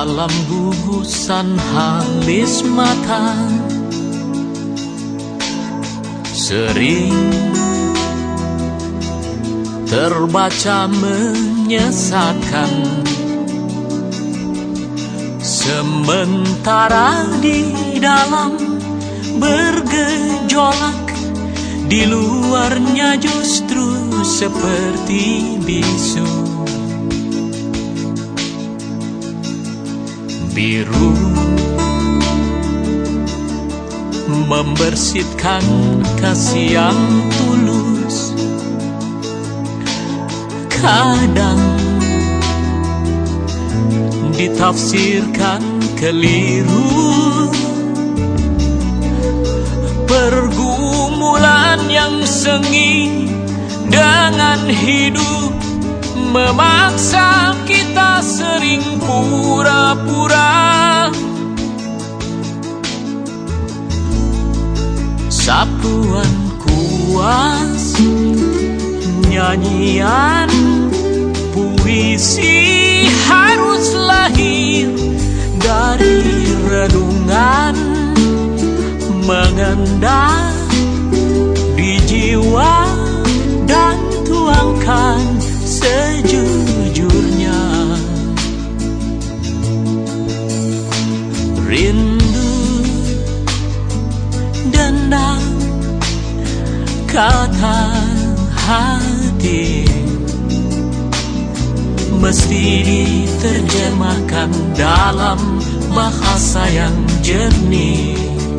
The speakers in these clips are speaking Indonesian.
dalam gugusan halis mata sering terbaca menyesatkan. Sementara di dalam bergejolak, di luarnya justru seperti bisu. Biru membersihkan kasih yang tulus. Kadang ditafsirkan keliru. Pergumulan yang sengit dengan hidup memaksa kita sering pura-pura. Sapuan kuas, nyanyian puisi harus lahir dari renungan, mengendap di jiwa dan tuangkan sejujurnya. Rindu, dendam, kata hati mesti diterjemahkan dalam bahasa yang jernih.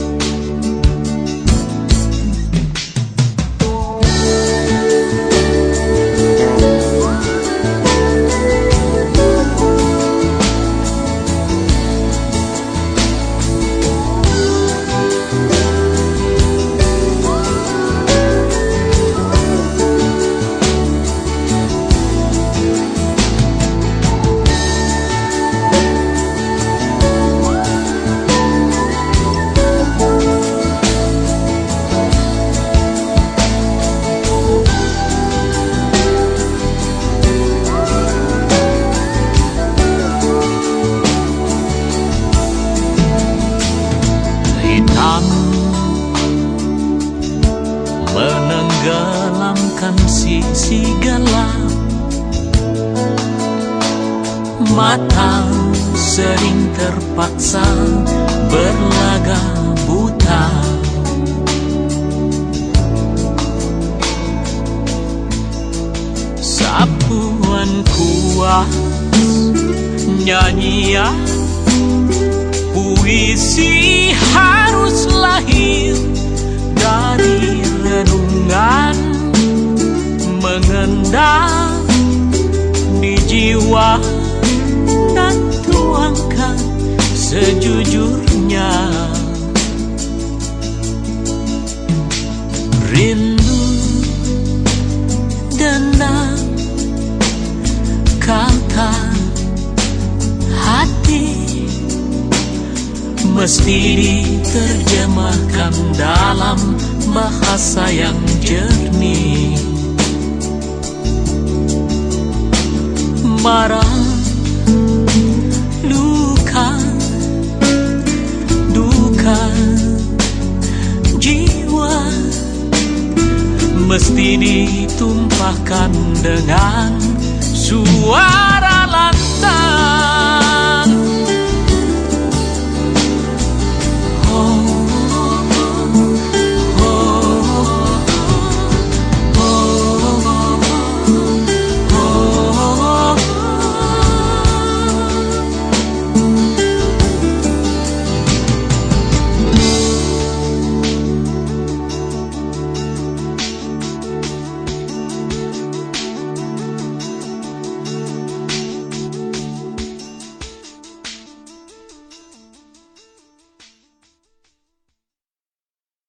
Menenggelamkan sisi gelap, mata sering terpaksa berlaga buta. Sapuan kuas, nyanyian puisi harus lahir dari renungan, mengendap di jiwa dan tuangkan sejujurnya. Rindu, dendam, kata hati mesti diterjemahkan dalam bahasa yang jernih. Marah, luka, duka, jiwa mesti ditumpahkan dengan suara lantang.